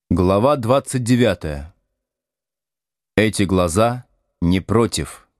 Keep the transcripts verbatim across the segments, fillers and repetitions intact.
Глава двадцать девятая. Эти глаза не против.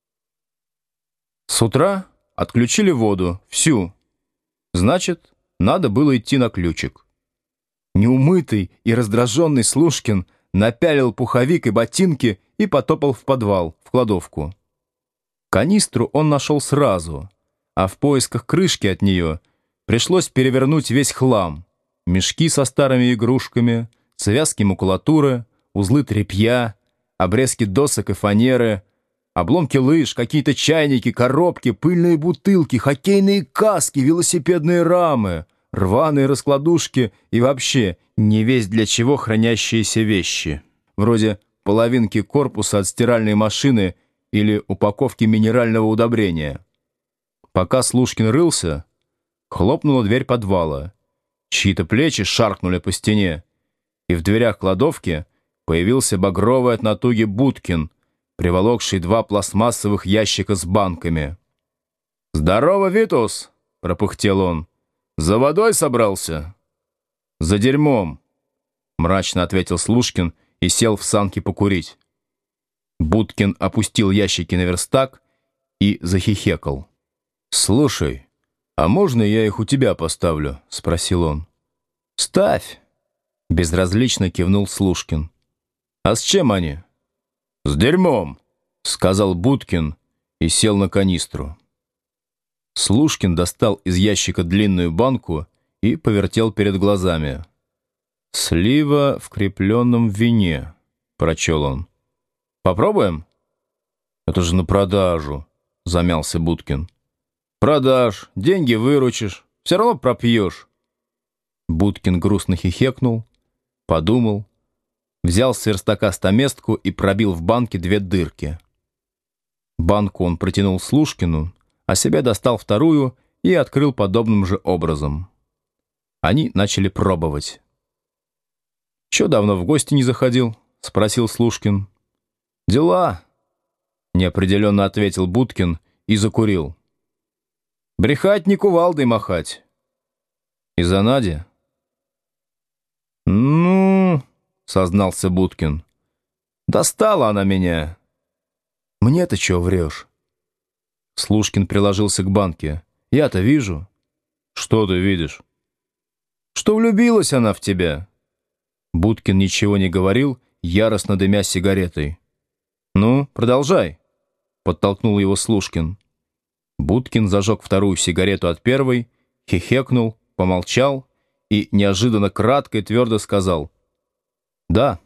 С утра отключили воду, всю. Значит, надо было идти на ключик. Неумытый и раздраженный Слушкин напялил пуховик и ботинки и потопал в подвал, в кладовку. Канистру он нашел сразу, а в поисках крышки от нее пришлось перевернуть весь хлам. Мешки со старыми игрушками, связки макулатуры, узлы тряпья, обрезки досок и фанеры, обломки лыж, какие-то чайники, коробки, пыльные бутылки, хоккейные каски, велосипедные рамы, рваные раскладушки и вообще не весть для чего хранящиеся вещи, вроде половинки корпуса от стиральной машины или упаковки минерального удобрения. Пока Слушкин рылся, хлопнула дверь подвала, чьи-то плечи шаркнули по стене, и в дверях кладовки появился багровый от натуги Будкин, приволокший два пластмассовых ящика с банками. «Здорово, Витус!» — пропыхтел он. «За водой собрался?» «За дерьмом!» — мрачно ответил Слушкин и сел в санки покурить. Будкин опустил ящики на верстак и захихекал. «Слушай, а можно я их у тебя поставлю?» — спросил он. «Ставь!» — безразлично кивнул Слушкин. «А с чем они?» «С дерьмом», — сказал Будкин и сел на канистру. Слушкин достал из ящика длинную банку и повертел перед глазами. «Слива в крепленном вине», — прочел он. «Попробуем?» «Это же на продажу», — замялся Будкин. «Продашь, деньги выручишь, все равно пропьешь». Будкин грустно хихекнул, подумал, взял с верстака стаместку и пробил в банке две дырки. Банку он протянул Слушкину, а себе достал вторую и открыл подобным же образом. Они начали пробовать. «Чё давно в гости не заходил?» — спросил Слушкин. «Дела», — неопределенно ответил Будкин и закурил. «Брехать не кувалдой махать». «Из-за Нади?» «Ну...» — сознался Будкин. «Достала она меня». «Мне-то чего врешь?» Слушкин приложился к банке. «Я-то вижу». «Что ты видишь?» «Что влюбилась она в тебя». Будкин ничего не говорил, яростно дымя сигаретой. «Ну, продолжай», — подтолкнул его Слушкин. Будкин зажег вторую сигарету от первой, хихекнул, помолчал и неожиданно кратко и твердо сказал: «Да».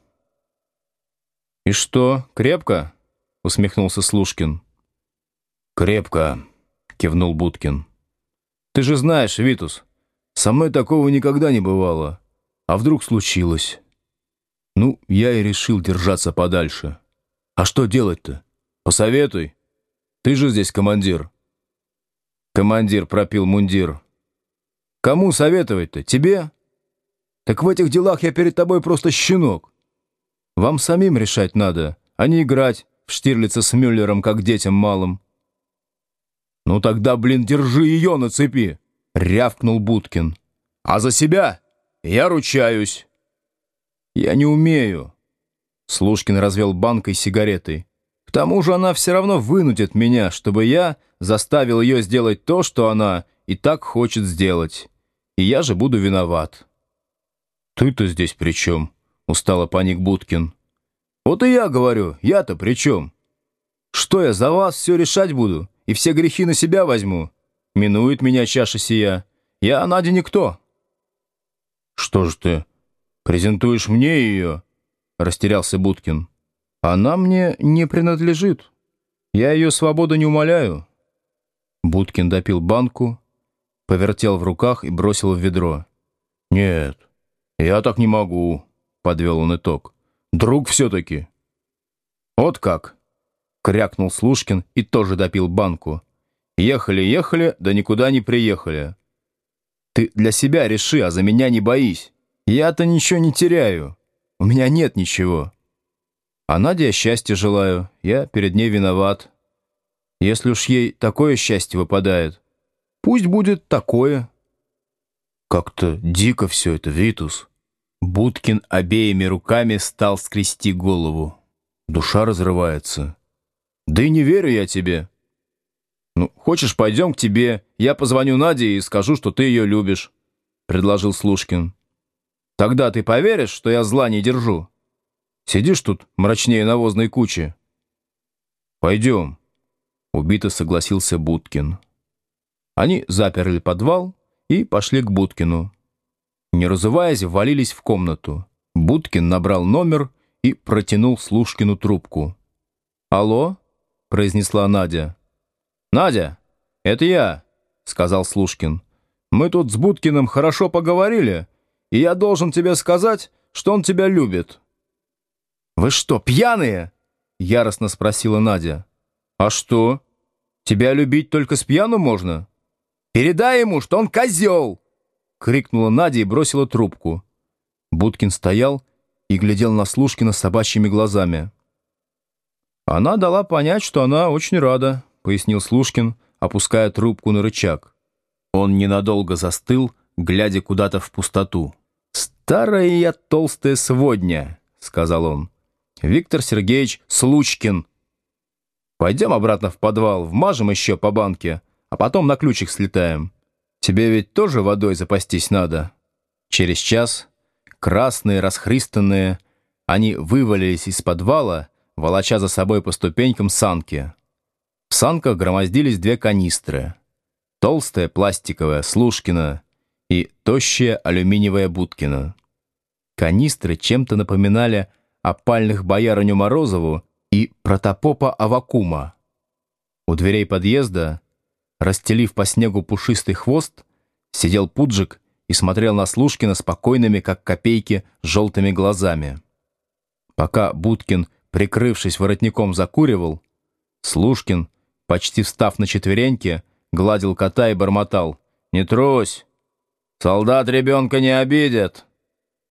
«И что, крепко?» — усмехнулся Слушкин. «Крепко», — кивнул Будкин. «Ты же знаешь, Витус, со мной такого никогда не бывало. А вдруг случилось? Ну, я и решил держаться подальше. А что делать-то? Посоветуй. Ты же здесь командир». Командир пропил мундир. «Кому советовать-то? Тебе? Так в этих делах я перед тобой просто щенок. Вам самим решать надо, а не играть в Штирлица с Мюллером, как детям малым». «Ну тогда, блин, держи ее на цепи!» — рявкнул Будкин. «А за себя я ручаюсь». «Я не умею». Слушкин развел банкой сигаретой. «К тому же она все равно вынудит меня, чтобы я заставил ее сделать то, что она и так хочет сделать. И я же буду виноват». «Ты-то здесь при чем?» — устало паник Будкин. «Вот и я говорю, я-то при чем? Что я за вас все решать буду и все грехи на себя возьму? Минует меня чаша сия. Я Наде никто». «Что ж ты, презентуешь мне ее?» — растерялся Будкин. «Она мне не принадлежит. Я ее свободу не умоляю». Будкин допил банку, повертел в руках и бросил в ведро. «Нет, я так не могу», — подвел он итог. «Друг все-таки». «Вот как?» — крякнул Слушкин и тоже допил банку. «Ехали-ехали, да никуда не приехали». «Ты для себя реши, а за меня не боись. Я-то ничего не теряю. У меня нет ничего. А Наде я счастья желаю, я перед ней виноват. Если уж ей такое счастье выпадает, пусть будет такое». «Как-то дико все это, Витус». Будкин обеими руками стал скрести голову. Душа разрывается. Да и не верю я тебе. Ну, хочешь, пойдем к тебе, я позвоню Наде и скажу, что ты ее любишь, предложил Слушкин. Тогда ты поверишь, что я зла не держу? Сидишь тут мрачнее навозной кучи. Пойдем, убито согласился Будкин. Они заперли подвал и пошли к Будкину. Не разуваясь, ввалились в комнату. Будкин набрал номер и протянул Слушкину трубку. «Алло?» — произнесла Надя. «Надя, это я», — сказал Слушкин. «Мы тут с Будкиным хорошо поговорили, и я должен тебе сказать, что он тебя любит». «Вы что, пьяные?» — яростно спросила Надя. «А что? Тебя любить только с пьяну можно? Передай ему, что он козел!» — крикнула Надя и бросила трубку. Будкин стоял и глядел на Слушкина собачьими глазами. «Она дала понять, что она очень рада», — пояснил Слушкин, опуская трубку на рычаг. Он ненадолго застыл, глядя куда-то в пустоту. «Старая я толстая сводня», — сказал он. «Виктор Сергеевич Случкин. Пойдем обратно в подвал, вмажем еще по банке, а потом на ключик слетаем. Тебе ведь тоже водой запастись надо». Через час, красные, расхристанные, они вывалились из подвала, волоча за собой по ступенькам санки. В санках громоздились две канистры. Толстая пластиковая Слушкина и тощая алюминиевая Будкина. Канистры чем-то напоминали опальных боярыню Морозову и протопопа Аввакума. У дверей подъезда, расстелив по снегу пушистый хвост, сидел Пуджик и смотрел на Слушкина спокойными, как копейки, желтыми глазами. Пока Будкин, прикрывшись воротником, закуривал, Слушкин, почти встав на четвереньки, гладил кота и бормотал: «Не трусь! Солдат ребенка не обидит!»